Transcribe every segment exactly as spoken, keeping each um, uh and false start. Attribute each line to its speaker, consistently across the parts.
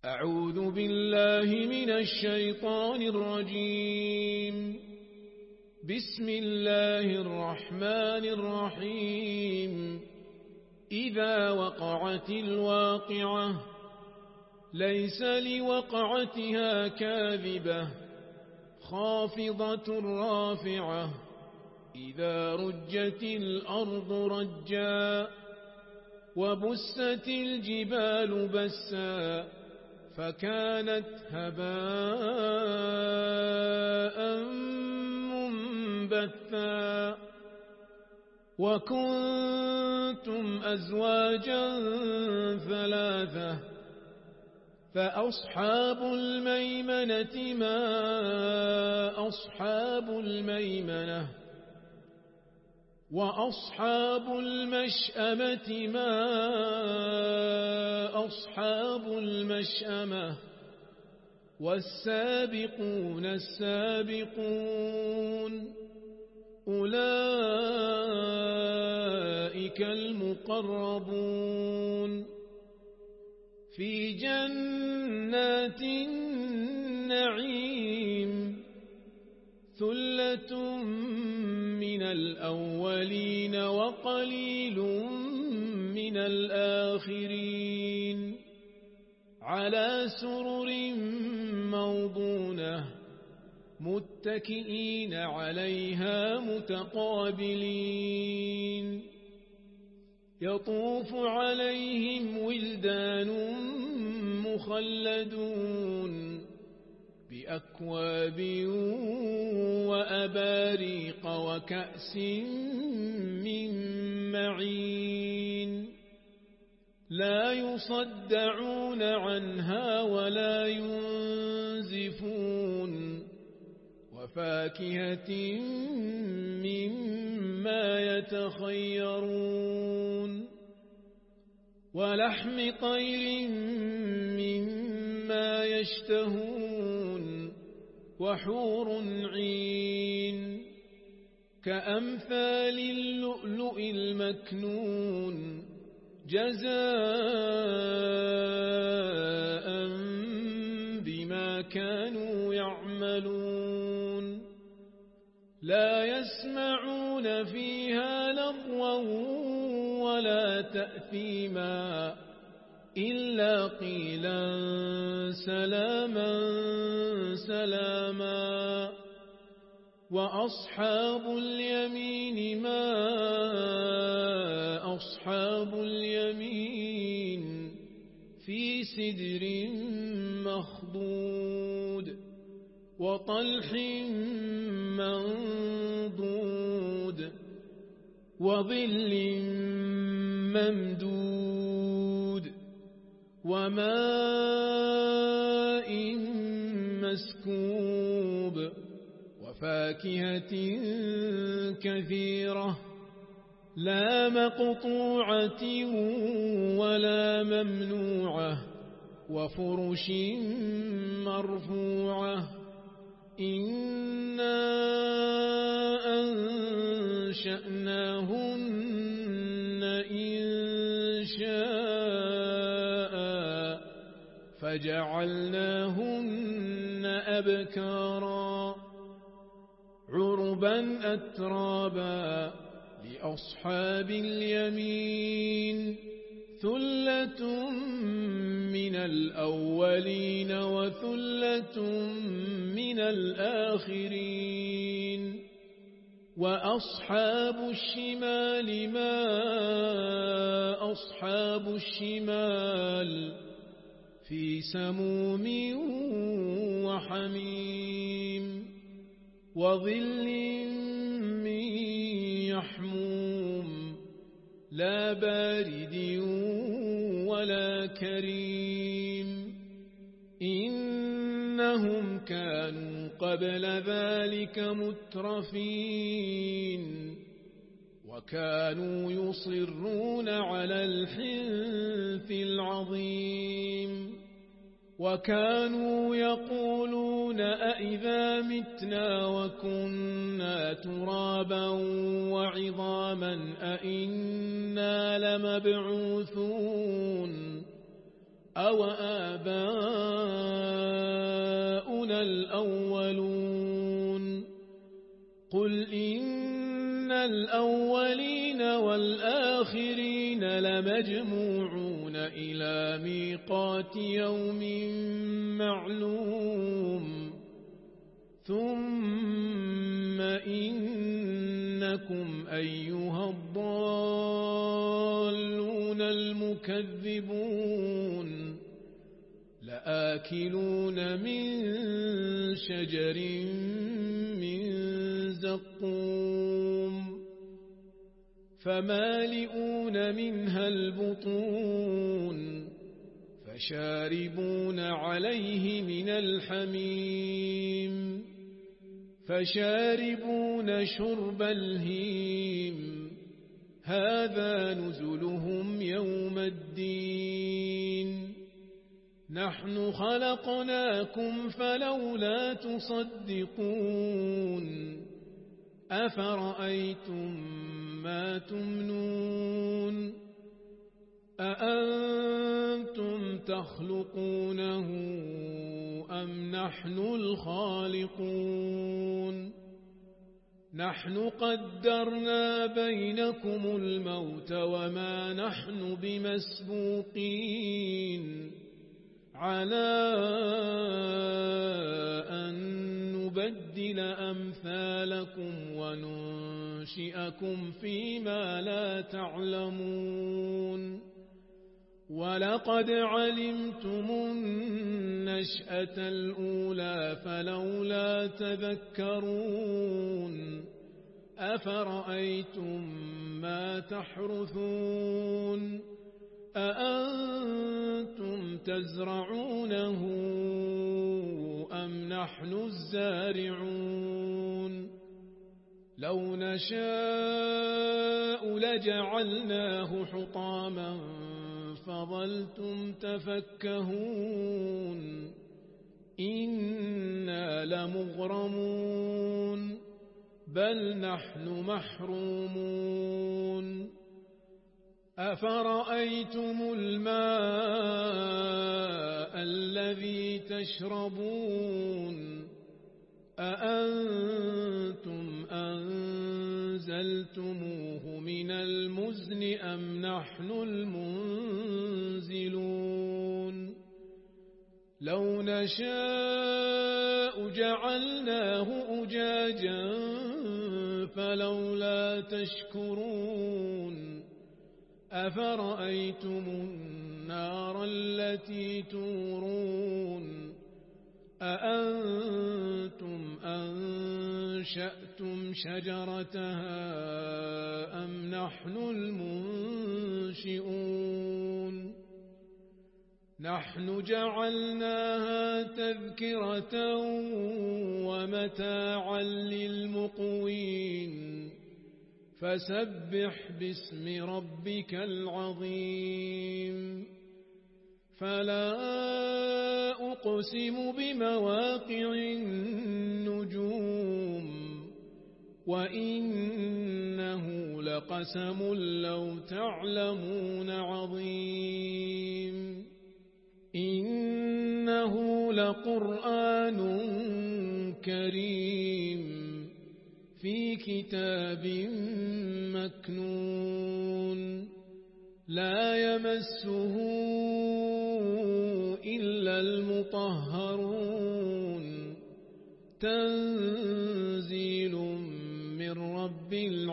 Speaker 1: أعوذ بالله من الشيطان الرجيم. بسم الله الرحمن الرحيم. إذا وقعت الواقعة ليس لوقعتها كاذبة خافضة رافعة إذا رجت الأرض رجا وبست الجبال بسا فكانت هباء منبثا وكنتم أزواجا ثلاثة فأصحاب الميمنة ما أصحاب الميمنة وأصحاب المشأمة ما أصحاب المشأمة والسابقون السابقون أولئك المقربون في جنات النعيم ثلة من الأولين وقليل من الآخرين على سرر موضونة متكئين عليها متقابلين يطوف عليهم ولدان مخلدون بأكواب وأباريق وكأس من معين لا يصدعون عنها ولا ينزفون وفاكهة مما يتخيرون ولحم طير مما يشتهون وحور عين كأمثال اللؤلؤ المكنون جزاء بما كانوا يعملون لا يسمعون فيها لغوا ولا تأثيما إلا قيلا سلاما سلاما وأصحاب اليمين ما أصحاب اليمين في سدر مخضود وطلح منضود وظل ممدود وماء مسكوب وفاكهة كثيرة لا مقطوعة ولا ممنوعة وفرش مرفوعة إنا أنشأناهن إنشاء فجعلناهن أبكارا عربا أترابا لأصحاب اليمين ثلة من الأولين وثلة من الآخرين وأصحاب الشمال ما أصحاب الشمال في سموم وحميم وظل من يحموم لا بارد ولا كريم إنهم كانوا قبل ذلك مترفين وكانوا يصرون على الحنث العظيم وكانوا يقولون أئذا متنا وكنا ترابا وعظاما أئنا لمبعوثون أَوَآبَاؤُنَا الْأَوَّلُونَ قُلْ إِنَّ الْأَوَّلِينَ وَالْآخِرِينَ لَمَجْمُوعُونَ إِلَى مِيقَاتِ يَوْمٍ مَّعْلُومٍ ثُمَّ إِنَّكُمْ أَيُّهَا الضَّالُّونَ الْمُكَذِّبُونَ لَآكِلُونَ مِن شَجَرٍ مِّن زَقُّومٍ فَمَالِئُونَ مِنْهَا الْبُطُونَ فَشَارِبُونَ عَلَيْهِ مِنَ الْحَمِيمِ فَشَارِبُونَ شُرْبَ الْهِيمِ هَذَا نُزُلُهُمْ يَوْمَ الدِّينِ نَحْنُ خَلَقْنَاكُمْ فَلَوْلَا تُصَدِّقُونَ أَفَرَأَيْتُم مَّا تُمْنُونَ أَأَنتُمْ تَخْلُقُونَهُ أَمْ نَحْنُ الْخَالِقُونَ نَحْنُ قَدَّرْنَا بَيْنَكُمُ الْمَوْتَ وَمَا نَحْنُ بِمَسْبُوقِينَ عَلَىٰ أَن نُّبَدِّلَ أَمْثَالَكُمْ وَنُنشِئَكُمْ فِيمَا لَا تَعْلَمُونَ وَلَقَدْ عَلِمْتُمُ النَّشْأَةَ الْأُولَىٰ فَلَوْلَا تَذَكَّرُونَ أَفَرَأَيْتُم مَّا تَحْرُثُونَ أَأَنتُمْ تَزْرَعُونَهُ أَمْ نَحْنُ الزَّارِعُونَ لَوْ نَشَاءُ لَجَعَلْنَاهُ حُطَامًا فَظَلْتُمْ تَفَكَّهُونَ إِنَّا لَمُغْرَمُونَ بَلْ نَحْنُ مَحْرُومُونَ أَفَرَأَيْتُمُ الْمَاءَ الَّذِي تَشْرَبُونَ أَأَنتُمْ أَنزَلْتُمُوهُ مِنَ الْمُزْنِ أَمْ نَحْنُ الْمُنزِلُونَ لَوْ نَشَاءُ جَعَلْنَاهُ أُجَاجًا فَلَوْلَا تَشْكُرُونَ أَفَرَأَيْتُمُ النَّارَ الَّتِي تُورُونَ أَأَنتُمْ أَنشَأْتُمْ شَجَرَتَهَا أَمْ نَحْنُ الْمُنشِئُونَ نَحْنُ جَعَلْنَاهَا تَذْكِرَةً وَمَتَاعًا لِّلْمُقْوِينَ فَسَبِّحْ بِاسْمِ رَبِّكَ الْعَظِيمِ فَلَا أُقْسِمُ بِمَوَاقِعِ النُّجُومِ وَإِنَّهُ لَقَسَمٌ لَّوْ تَعْلَمُونَ عَظِيمٌ إِنَّهُ لَقُرْآنٌ كَرِيمٌ في كتاب مكنون لا يمسه إلا المطهرون تنزيل من رب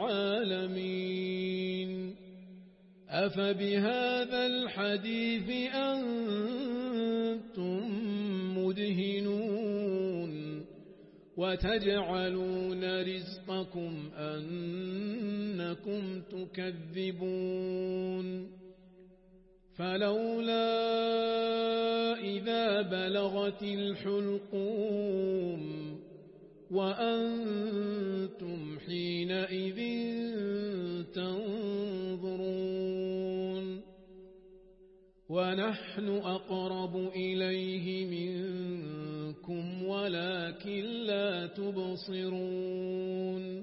Speaker 1: العالمين أفبهذا الحديث أنتم مدهنون وتجعلون رزقكم أنكم تكذبون فلولا إذا بلغت الحلقوم وأنتم حينئذ تنظرون ونحن أقرب إليه منكم ولكن لا تبصرون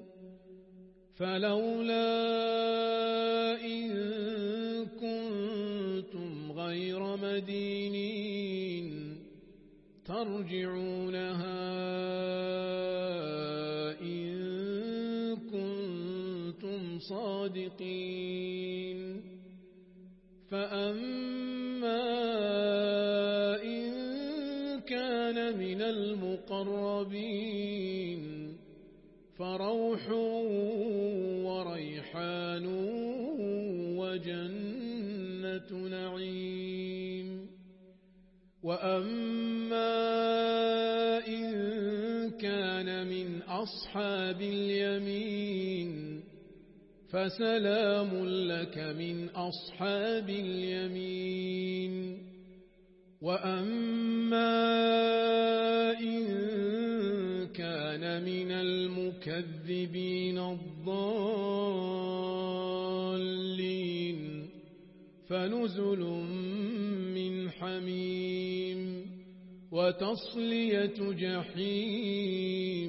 Speaker 1: فلولا إن كنتم غير مدينين ترجعونها إن كنتم صادقين فأما إن كان من المقربين فروح وريحان وجنة نعيم وأما إن كان من أصحاب اليمين فسلام لك من أصحاب اليمين وأما إن كان من المكذبين الضالين فنزل من حميم وتصلية جحيم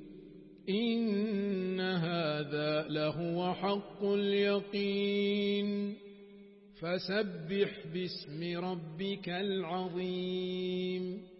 Speaker 1: إن هذا لهو حق اليقين فسبح باسم ربك العظيم